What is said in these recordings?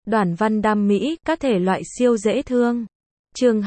Đoản văn đam mỹ, các thể loại siêu dễ thương. Chương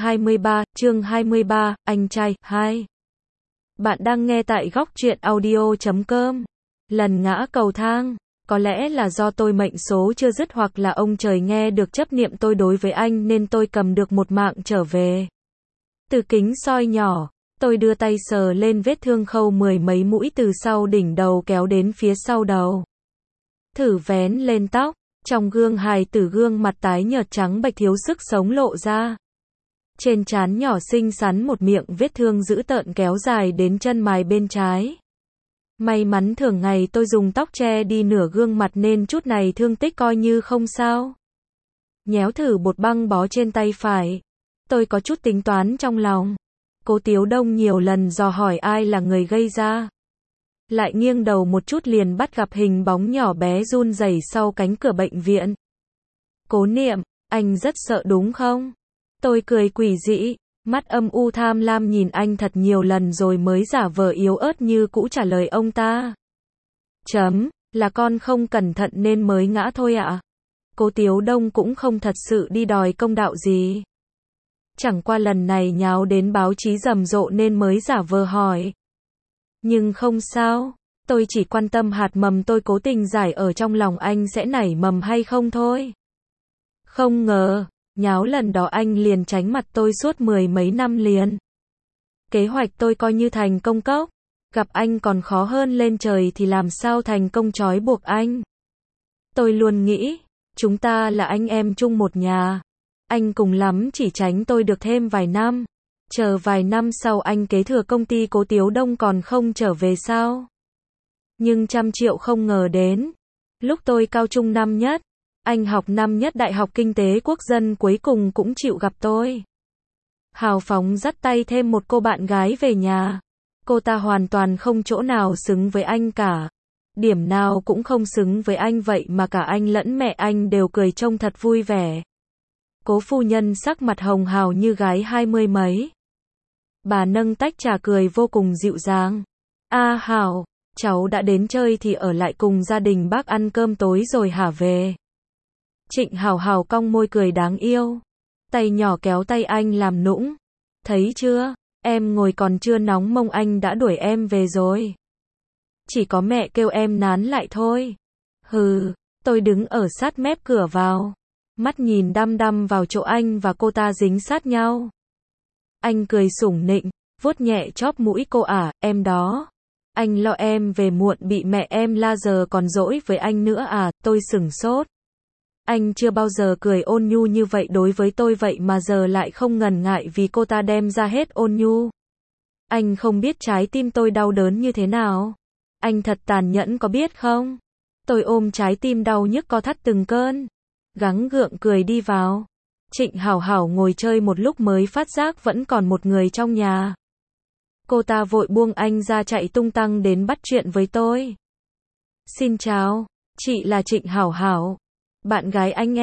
23, anh trai, 2. Bạn đang nghe tại góc truyện audio.com. Lần ngã cầu thang. Có lẽ là do tôi mệnh số chưa dứt hoặc là ông trời nghe được chấp niệm tôi đối với anh nên tôi cầm được một mạng trở về. Từ kính soi nhỏ, tôi đưa tay sờ lên vết thương khâu mười mấy mũi từ sau đỉnh đầu kéo đến phía sau đầu. Thử vén lên tóc, trong gương hài tử gương mặt tái nhợt trắng bệch thiếu sức sống lộ ra. Trên trán nhỏ xinh xắn một miệng vết thương dữ tợn kéo dài đến chân mày bên trái. May mắn thường ngày tôi dùng tóc che đi nửa gương mặt nên chút này thương tích coi như không sao. Nhéo thử bột băng bó trên tay phải. Tôi có chút tính toán trong lòng. Cố Tiếu Đông nhiều lần dò hỏi ai là người gây ra. Lại nghiêng đầu một chút liền bắt gặp hình bóng nhỏ bé run rẩy sau cánh cửa bệnh viện. Cố Niệm, anh rất sợ đúng không? Tôi cười quỷ dị, mắt âm u tham lam nhìn anh thật nhiều lần rồi mới giả vờ yếu ớt như cũ trả lời ông ta. Là con không cẩn thận nên mới ngã thôi ạ. Cố Tiếu Đông cũng không thật sự đi đòi công đạo gì. Chẳng qua lần này nháo đến báo chí rầm rộ nên mới giả vờ hỏi. Nhưng không sao, tôi chỉ quan tâm hạt mầm tôi cố tình giải ở trong lòng anh sẽ nảy mầm hay không thôi. Không ngờ, nháo lần đó anh liền tránh mặt tôi suốt mười mấy năm liền. Kế hoạch tôi coi như thành công cốc, gặp anh còn khó hơn lên trời thì làm sao thành công trói buộc anh. Tôi luôn nghĩ, chúng ta là anh em chung một nhà. Anh cùng lắm chỉ tránh tôi được thêm vài năm. Chờ vài năm sau anh kế thừa công ty Cố Tiếu Đông còn không trở về sao? Nhưng 100 triệu không ngờ đến. Lúc tôi cao trung năm nhất, anh học năm nhất Đại học Kinh tế Quốc dân cuối cùng cũng chịu gặp tôi. Hào phóng dắt tay thêm một cô bạn gái về nhà. Cô ta hoàn toàn không chỗ nào xứng với anh cả. Điểm nào cũng không xứng với anh vậy mà cả anh lẫn mẹ anh đều cười trông thật vui vẻ. Cố phu nhân sắc mặt hồng hào như gái 20 mấy. Bà nâng tách trà cười vô cùng dịu dàng. A Hảo, cháu đã đến chơi thì ở lại cùng gia đình bác ăn cơm tối rồi hả về. Trịnh Hảo Hảo cong môi cười đáng yêu. Tay nhỏ kéo tay anh làm nũng. Thấy chưa, em ngồi còn chưa nóng mông anh đã đuổi em về rồi. Chỉ có mẹ kêu em nán lại thôi. Hừ, tôi đứng ở sát mép cửa vào. Mắt nhìn đăm đăm vào chỗ anh và cô ta dính sát nhau. Anh cười sủng nịnh, vuốt nhẹ chóp mũi cô em đó. Anh lo em về muộn bị mẹ em la giờ còn dỗi với anh nữa à, tôi sửng sốt. Anh chưa bao giờ cười ôn nhu như vậy đối với tôi vậy mà giờ lại không ngần ngại vì cô ta đem ra hết ôn nhu. Anh không biết trái tim tôi đau đớn như thế nào. Anh thật tàn nhẫn có biết không? Tôi ôm trái tim đau nhức co thắt từng cơn. Gắng gượng cười đi vào. Trịnh Hảo Hảo ngồi chơi một lúc mới phát giác vẫn còn một người trong nhà. Cô ta vội buông anh ra chạy tung tăng đến bắt chuyện với tôi. Xin chào, chị là Trịnh Hảo Hảo. Bạn gái anh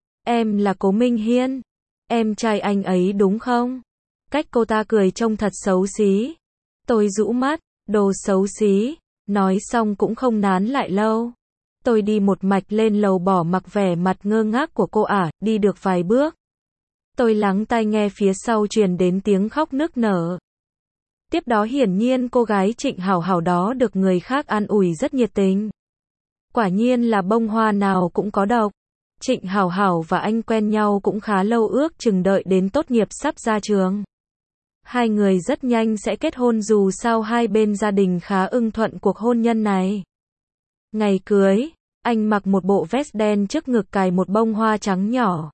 em là Cố Minh Hiên. Em trai anh ấy đúng không? Cách cô ta cười trông thật xấu xí. Tôi rũ mắt, đồ xấu xí. Nói xong cũng không nán lại lâu. Tôi đi một mạch lên lầu bỏ mặc vẻ mặt ngơ ngác của cô đi được vài bước. Tôi lắng tai nghe phía sau truyền đến tiếng khóc nức nở. Tiếp đó hiển nhiên cô gái Trịnh Hảo Hảo đó được người khác an ủi rất nhiệt tình. Quả nhiên là bông hoa nào cũng có độc. Trịnh Hảo Hảo và anh quen nhau cũng khá lâu ước chừng đợi đến tốt nghiệp sắp ra trường. Hai người rất nhanh sẽ kết hôn dù sao hai bên gia đình khá ưng thuận cuộc hôn nhân này. Ngày cưới, anh mặc một bộ vest đen trước ngực cài một bông hoa trắng nhỏ.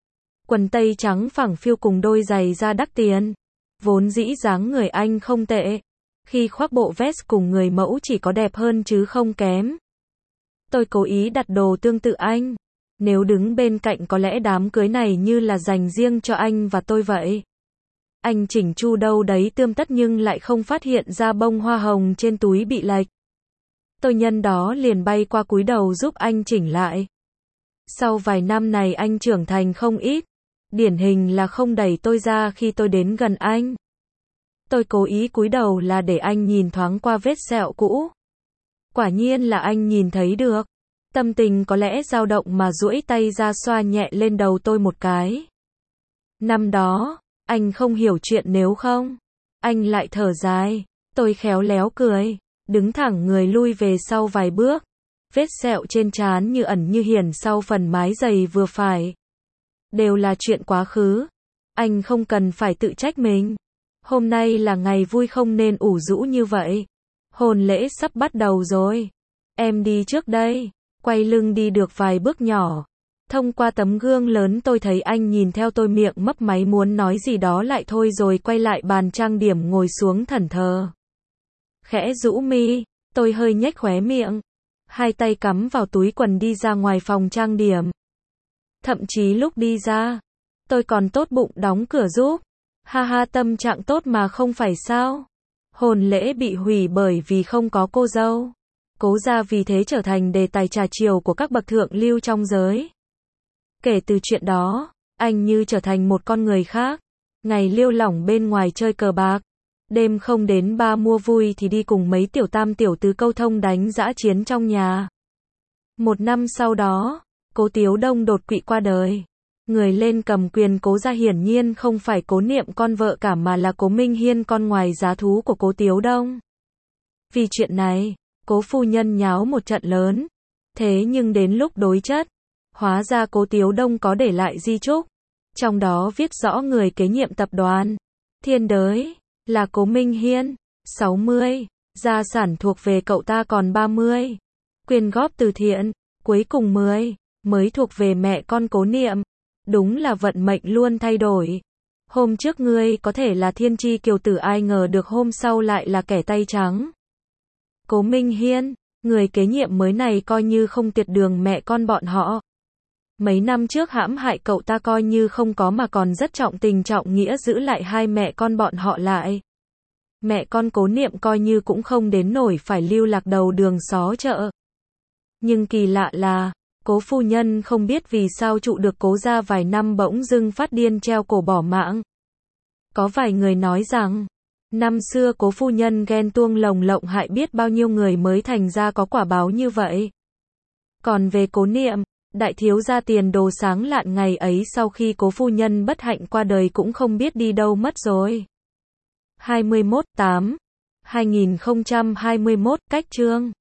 Quần tây trắng phẳng phiu cùng đôi giày da đắt tiền. Vốn dĩ dáng người anh không tệ. Khi khoác bộ vest cùng người mẫu chỉ có đẹp hơn chứ không kém. Tôi cố ý đặt đồ tương tự anh. Nếu đứng bên cạnh có lẽ đám cưới này như là dành riêng cho anh và tôi vậy. Anh chỉnh chu đâu đấy tươm tất nhưng lại không phát hiện ra bông hoa hồng trên túi bị lệch. Tôi nhân đó liền bay qua cúi đầu giúp anh chỉnh lại. Sau vài năm này anh trưởng thành không ít. Điển hình là không đẩy tôi ra khi tôi đến gần anh. Tôi cố ý cúi đầu là để anh nhìn thoáng qua vết sẹo cũ. Quả nhiên là anh nhìn thấy được. Tâm tình có lẽ dao động mà duỗi tay ra xoa nhẹ lên đầu tôi một cái. Năm đó, anh không hiểu chuyện nếu không. Anh lại thở dài. Tôi khéo léo cười, đứng thẳng người lui về sau vài bước. Vết sẹo trên trán như ẩn như hiển sau phần mái giày vừa phải. Đều là chuyện quá khứ. Anh không cần phải tự trách mình. Hôm nay là ngày vui không nên ủ rũ như vậy. Hôn lễ sắp bắt đầu rồi. Em đi trước đây. Quay lưng đi được vài bước nhỏ. Thông qua tấm gương lớn tôi thấy anh nhìn theo tôi, miệng mấp máy muốn nói gì đó lại thôi rồi quay lại bàn trang điểm ngồi xuống thẫn thờ. Khẽ rũ mi, tôi hơi nhếch khóe miệng. Hai tay cắm vào túi quần đi ra ngoài phòng trang điểm. Thậm chí lúc đi ra, tôi còn tốt bụng đóng cửa giúp. Ha ha, tâm trạng tốt mà không phải sao. Hôn lễ bị hủy bởi vì không có cô dâu. Cố gia vì thế trở thành đề tài trà chiều của các bậc thượng lưu trong giới. Kể từ chuyện đó, anh như trở thành một con người khác. Ngày liêu lỏng bên ngoài chơi cờ bạc. Đêm không đến ba mua vui thì đi cùng mấy tiểu tam tiểu tứ câu thông đánh dã chiến trong nhà. Một năm sau đó, Cố Tiếu Đông đột quỵ qua đời. Người lên cầm quyền Cố gia hiển nhiên không phải Cố Niệm con vợ cả mà là Cố Minh Hiên con ngoài giá thú của Cố Tiếu Đông. Vì chuyện này, Cố phu nhân nháo một trận lớn. Thế nhưng đến lúc đối chất, hóa ra Cố Tiếu Đông có để lại di chúc. Trong đó viết rõ người kế nhiệm tập đoàn Thiên Đới là Cố Minh Hiên, 60, gia sản thuộc về cậu ta còn 30. Quyên góp từ thiện, cuối cùng 10, mới thuộc về mẹ con Cố Niệm. Đúng là vận mệnh luôn thay đổi. Hôm trước ngươi có thể là thiên tri kiều tử, ai ngờ được hôm sau lại là kẻ tay trắng. Cố Minh Hiên, người kế nhiệm mới này coi như không tiệt đường mẹ con bọn họ. Mấy năm trước hãm hại cậu ta coi như không có mà còn rất trọng tình trọng nghĩa giữ lại hai mẹ con bọn họ lại. Mẹ con Cố Niệm coi như cũng không đến nổi phải lưu lạc đầu đường xó chợ. Nhưng kỳ lạ là, Cố phu nhân không biết vì sao trụ được Cố gia vài năm bỗng dưng phát điên treo cổ bỏ mạng. Có vài người nói rằng, năm xưa Cố phu nhân ghen tuông lồng lộng hại biết bao nhiêu người mới thành ra có quả báo như vậy. Còn về Cố Niệm, đại thiếu gia tiền đồ sáng lạn ngày ấy sau khi Cố phu nhân bất hạnh qua đời cũng không biết đi đâu mất rồi. 21/8/2021 cách chương